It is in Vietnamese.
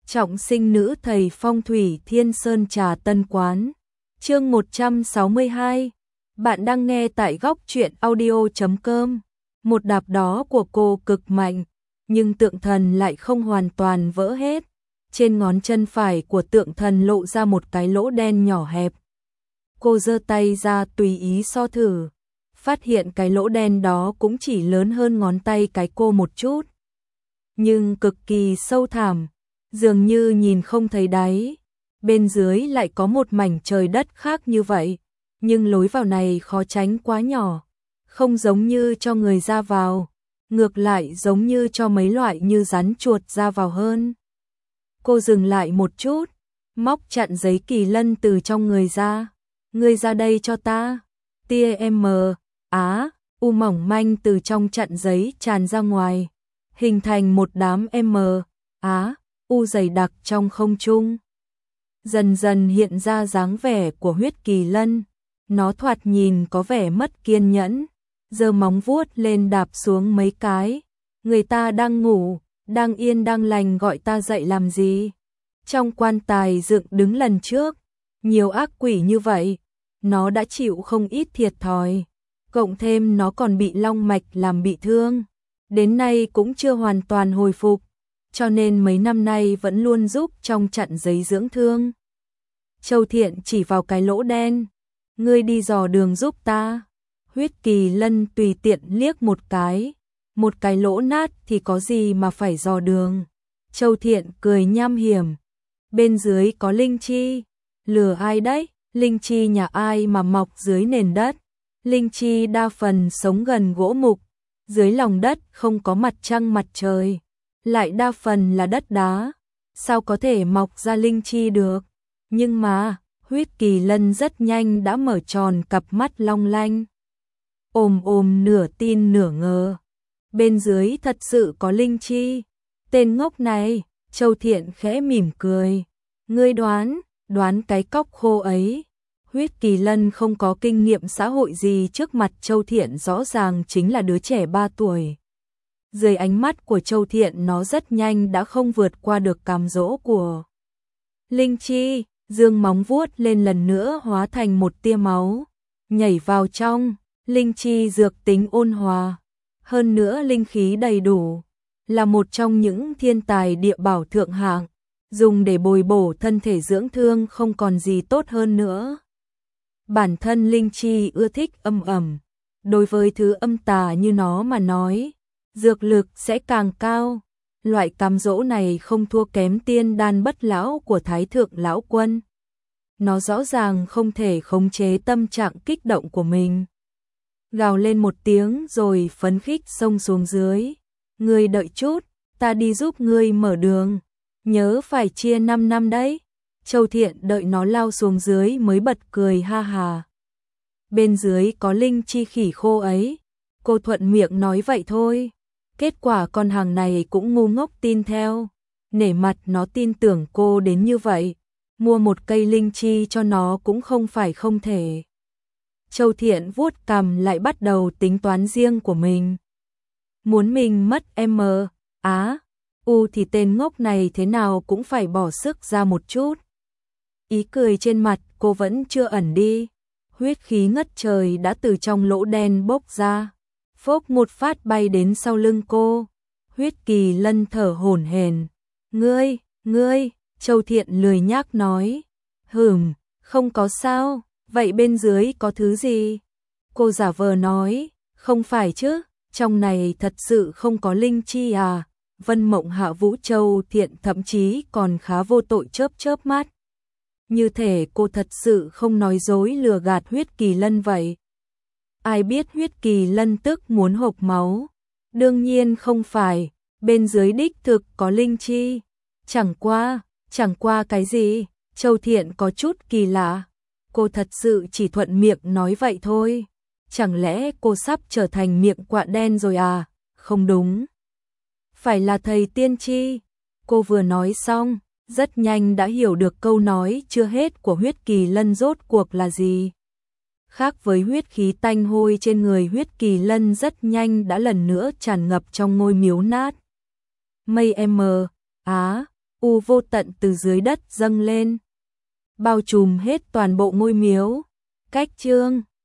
Trọng sinh nữ thầy phong thủy Thiên Sơn Trà Tân Quán. Chương 162. Bạn đang nghe tại góc truyện audio.com. Một đạp đó của cô cực mạnh, nhưng tượng thần lại không hoàn toàn vỡ hết. Trên ngón chân phải của tượng thần lộ ra một cái lỗ đen nhỏ hẹp. Cô giơ tay ra tùy ý so thử, phát hiện cái lỗ đen đó cũng chỉ lớn hơn ngón tay cái cô một chút, nhưng cực kỳ sâu thẳm, dường như nhìn không thấy đáy. Bên dưới lại có một mảnh trời đất khác như vậy, nhưng lối vào này khó tránh quá nhỏ, không giống như cho người ra vào, ngược lại giống như cho mấy loại như rắn chuột ra vào hơn. Cô dừng lại một chút, móc chặn giấy kỳ lân từ trong người ra. Ngươi ra đây cho ta. Tia u mỏng manh từ trong chặn giấy tràn ra ngoài, hình thành một đám u dày đặc trong không trung. Dần dần hiện ra dáng vẻ của huyết kỳ lân, nó thoạt nhìn có vẻ mất kiên nhẫn, giơ móng vuốt lên đạp xuống mấy cái. Người ta đang ngủ, đang yên đang lành gọi ta dậy làm gì? Trong quan tài dựng đứng lần trước, nhiều ác quỷ như vậy, nó đã chịu không ít thiệt thòi, cộng thêm nó còn bị long mạch làm bị thương, đến nay cũng chưa hoàn toàn hồi phục, cho nên mấy năm nay vẫn luôn giúp trong chặn giấy dưỡng thương. Châu Thiện chỉ vào cái lỗ đen. Ngươi đi dò đường giúp ta. Huyết kỳ lân tùy tiện liếc một cái lỗ nát thì có gì mà phải dò đường. Châu Thiện cười nham hiểm. Bên dưới có linh chi. Lừa ai đấy? Linh chi nhà ai mà mọc dưới nền đất? Linh chi đa phần sống gần gỗ mục, dưới lòng đất không có mặt trăng mặt trời, lại đa phần là đất đá, sao có thể mọc ra linh chi được? Nhưng mà, huyết kỳ lân rất nhanh đã mở tròn cặp mắt long lanh. Nửa tin nửa ngờ. Bên dưới thật sự có linh chi. Tên ngốc này, Châu Thiện khẽ mỉm cười. Ngươi đoán cái cóc khô ấy. Huyết kỳ lân không có kinh nghiệm xã hội gì trước mặt Châu Thiện rõ ràng chính là đứa trẻ 3 tuổi. Dưới ánh mắt của Châu Thiện nó rất nhanh đã không vượt qua được cám dỗ của linh chi, dương móng vuốt lên lần nữa hóa thành một tia máu, nhảy vào trong. Linh chi dược tính ôn hòa, hơn nữa linh khí đầy đủ, là một trong những thiên tài địa bảo thượng hạng, dùng để bồi bổ thân thể dưỡng thương không còn gì tốt hơn nữa. Bản thân linh chi ưa thích âm ẩm, đối với thứ âm tà như nó mà nói, dược lực sẽ càng cao. Loại cám dỗ này không thua kém tiên đan bất lão của Thái Thượng Lão Quân. Nó rõ ràng không thể khống chế tâm trạng kích động của mình. Gào lên một tiếng rồi phấn khích xông xuống dưới. Ngươi đợi chút, ta đi giúp ngươi mở đường. Nhớ phải chia 5 năm đấy. Châu Thiện đợi nó lao xuống dưới mới bật cười ha hà. Bên dưới có linh chi khỉ khô ấy. Cô thuận miệng nói vậy thôi. Kết quả con hàng này cũng ngu ngốc tin theo. Nể mặt nó tin tưởng cô đến như vậy, mua một cây linh chi cho nó cũng không phải không thể. Châu Thiện vuốt cằm lại bắt đầu tính toán riêng của mình. Muốn mình mất thì tên ngốc này thế nào cũng phải bỏ sức ra một chút. Ý cười trên mặt cô vẫn chưa ẩn đi. Huyết khí ngất trời đã từ trong lỗ đen bốc ra, phốc một phát bay đến sau lưng cô. Huyết kỳ lân thở hổn hển. Ngươi, Châu Thiện lười nhác nói. Không có sao, vậy bên dưới có thứ gì? Cô giả vờ nói, không phải chứ, trong này thật sự không có linh chi à? Vân Mộng Hạ Vũ Châu Thiện thậm chí còn khá vô tội chớp mắt. Như thể cô thật sự không nói dối lừa gạt huyết kỳ lân vậy. Ai biết huyết kỳ lân tức muốn hộc máu. Đương nhiên không phải, bên dưới đích thực có linh chi. Chẳng qua cái gì? Châu Thiện có chút kỳ lạ. Cô thật sự chỉ thuận miệng nói vậy thôi. Chẳng lẽ cô sắp trở thành miệng quạ đen rồi à? Không đúng. Phải là thầy tiên tri. Cô vừa nói xong, rất nhanh đã hiểu được câu nói chưa hết của huyết kỳ lân rốt cuộc là gì. Khác với huyết khí tanh hôi trên người huyết kỳ lân rất nhanh đã lần nữa tràn ngập trong ngôi miếu nát. Mây u vô tận từ dưới đất dâng lên, bao trùm hết toàn bộ ngôi miếu. Cách chương